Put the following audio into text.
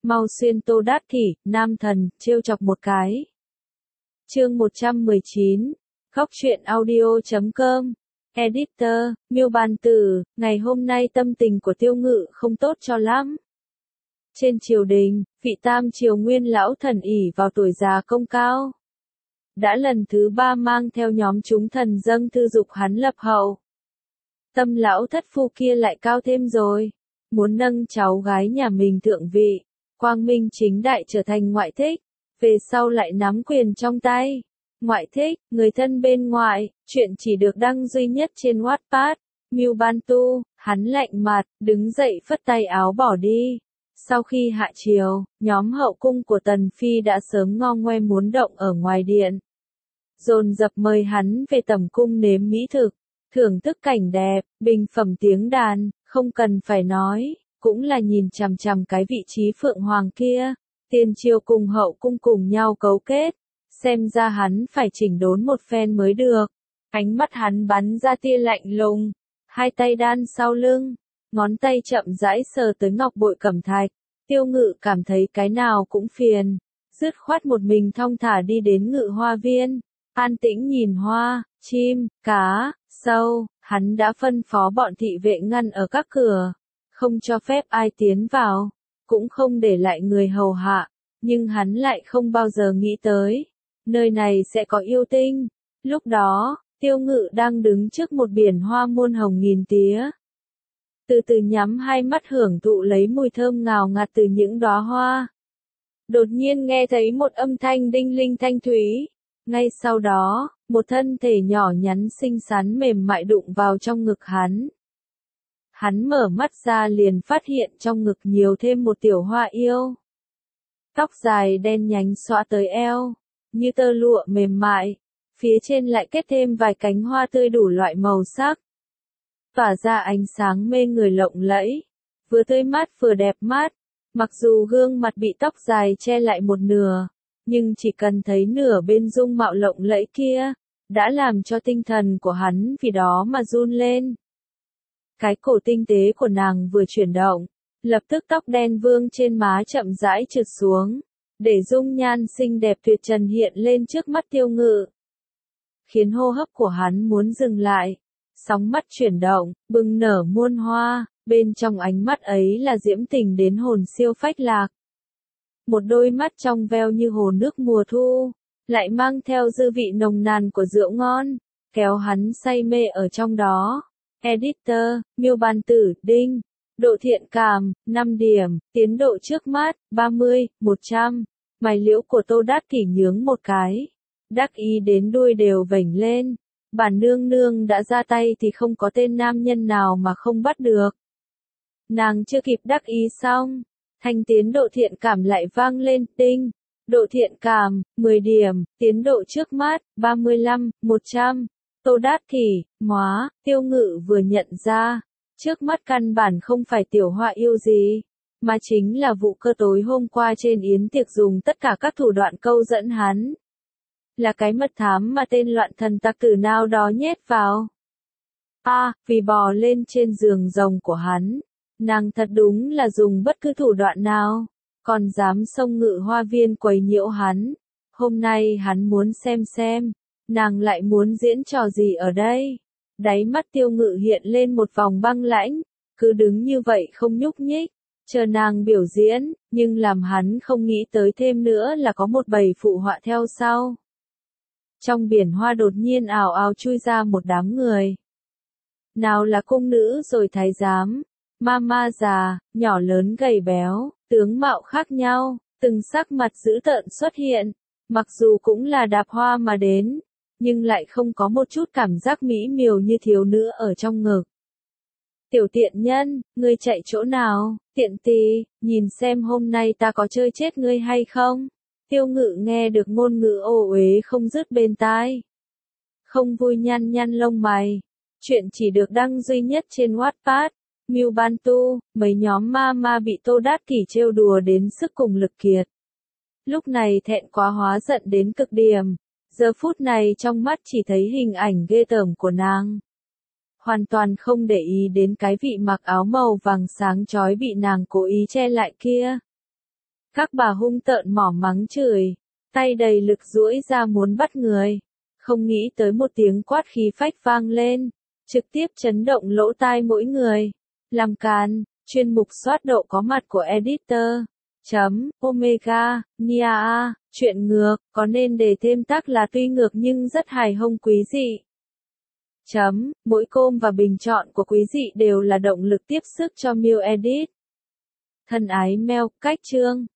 mau xuyên Tô Đát Kỷ, nam thần, trêu chọc một cái. Chương 119, khóc chuyện audio.com. Editor, Miêu Bàn Tử, ngày hôm nay tâm tình của Tiêu Ngự không tốt cho lắm. Trên triều đình, vị tam triều nguyên lão thần ỷ vào tuổi già công cao. Đã lần thứ 3 mang theo nhóm chúng thần dâng thư dục hắn lập hậu. Tâm lão thất phu kia lại cao thêm rồi, muốn nâng cháu gái nhà mình thượng vị, quang minh chính đại trở thành ngoại thích, về sau lại nắm quyền trong tay. Ngoại thích, người thân bên ngoại, chuyện chỉ được đăng duy nhất trên Wattpad. Miêu Ban Tu, hắn lạnh mặt, đứng dậy phất tay áo bỏ đi. Sau khi hạ triều, nhóm hậu cung của Tần Phi đã sớm ngo ngoe muốn động ở ngoài điện. Dồn dập mời hắn về tẩm cung nếm mỹ thực, thưởng thức cảnh đẹp, bình phẩm tiếng đàn, không cần phải nói, cũng là nhìn chằm chằm cái vị trí phượng hoàng kia. Tiền triều cùng hậu cung cùng nhau cấu kết, xem ra hắn phải chỉnh đốn một phen mới được. Ánh mắt hắn bắn ra tia lạnh lùng, hai tay đan sau lưng, ngón tay chậm rãi sờ tới ngọc bội cẩm thạch. Tiêu Ngự cảm thấy cái nào cũng phiền, dứt khoát một mình thong thả đi đến Ngự Hoa Viên, an tĩnh nhìn hoa, chim, cá, sâu. Hắn đã phân phó bọn thị vệ ngăn ở các cửa, không cho phép ai tiến vào, cũng không để lại người hầu hạ, nhưng hắn lại không bao giờ nghĩ tới, nơi này sẽ có yêu tinh. Lúc đó, Tiêu Ngự đang đứng trước một biển hoa muôn hồng nghìn tía. Từ từ nhắm hai mắt hưởng thụ lấy mùi thơm ngào ngạt từ những đóa hoa. Đột nhiên nghe thấy một âm thanh đinh linh thanh thúy. Ngay sau đó, một thân thể nhỏ nhắn xinh xắn mềm mại đụng vào trong ngực hắn. Hắn mở mắt ra liền phát hiện trong ngực nhiều thêm một tiểu hoa yêu. Tóc dài đen nhánh xõa tới eo, như tơ lụa mềm mại, phía trên lại kết thêm vài cánh hoa tươi đủ loại màu sắc. Tỏa ra ánh sáng mê người lộng lẫy, vừa tươi mát vừa đẹp mắt. Mặc dù gương mặt bị tóc dài che lại một nửa, nhưng chỉ cần thấy nửa bên dung mạo lộng lẫy kia, đã làm cho tinh thần của hắn vì đó mà run lên. Cái cổ tinh tế của nàng vừa chuyển động, lập tức tóc đen vương trên má chậm rãi trượt xuống, để dung nhan xinh đẹp tuyệt trần hiện lên trước mắt Tiêu Ngự. Khiến hô hấp của hắn muốn dừng lại, sóng mắt chuyển động, bừng nở muôn hoa, bên trong ánh mắt ấy là diễm tình đến hồn siêu phách lạc. Một đôi mắt trong veo như hồ nước mùa thu, lại mang theo dư vị nồng nàn của rượu ngon, kéo hắn say mê ở trong đó. Editor, Miêu Bàn Tử, đinh. Độ thiện cảm, 5 điểm, tiến độ trước mắt, 30, 100. Mày liễu của Tô Đát Kỷ nhướng một cái. Đắc ý đến đuôi đều vểnh lên. Bản nương nương đã ra tay thì không có tên nam nhân nào mà không bắt được. Nàng chưa kịp đắc ý xong, thanh tiến độ thiện cảm lại vang lên, tinh. Độ thiện cảm, 10 điểm, tiến độ trước mắt, 35, 100. Tô Đát Kỷ, móa, Tiêu Ngự vừa nhận ra, trước mắt căn bản không phải tiểu hoa yêu gì, mà chính là vụ cơ tối hôm qua trên yến tiệc dùng tất cả các thủ đoạn câu dẫn hắn. Là cái mật thám mà tên loạn thần tặc tử nào đó nhét vào. Vì bò lên trên giường rồng của hắn, nàng thật đúng là dùng bất cứ thủ đoạn nào, còn dám xông Ngự Hoa Viên quấy nhiễu hắn. Hôm nay hắn muốn xem, nàng lại muốn diễn trò gì ở đây. Đáy mắt Tiêu Ngự hiện lên một vòng băng lãnh, cứ đứng như vậy không nhúc nhích, chờ nàng biểu diễn, nhưng làm hắn không nghĩ tới thêm nữa là có một bầy phụ họa theo sau. Trong biển hoa đột nhiên ào ào chui ra một đám người. Nào là cung nữ rồi thái giám, ma già, nhỏ lớn gầy béo, tướng mạo khác nhau, từng sắc mặt dữ tợn xuất hiện, mặc dù cũng là đạp hoa mà đến, nhưng lại không có một chút cảm giác mỹ miều như thiếu nữ ở trong ngực. Tiểu tiện nhân, ngươi chạy chỗ nào, tiện tì, nhìn xem hôm nay ta có chơi chết ngươi hay không? Tiêu Ngự nghe được ngôn ngữ ô uế không dứt bên tai. Không vui nhăn nhăn lông mày. Chuyện chỉ được đăng duy nhất trên Wattpad. Miêu Ban Tu, mấy nhóm ma bị Tô Đát Kỷ trêu đùa đến sức cùng lực kiệt. Lúc này thẹn quá hóa giận đến cực điểm. Giờ phút này trong mắt chỉ thấy hình ảnh ghê tởm của nàng. Hoàn toàn không để ý đến cái vị mặc áo màu vàng sáng chói bị nàng cố ý che lại kia. Các bà hung tợn mỏ mắng chửi, tay đầy lực duỗi ra muốn bắt người. Không nghĩ tới một tiếng quát khí phách vang lên, trực tiếp chấn động lỗ tai mỗi người. Làm càn, chuyên mục soát độ có mặt của editor. Omega, Nia A, chuyện ngược, có nên để thêm tác là tuy ngược nhưng rất hài hông quý dị. Mỗi com và bình chọn của quý dị đều là động lực tiếp sức cho Miu Edit. Thân ái Mel, cách chương.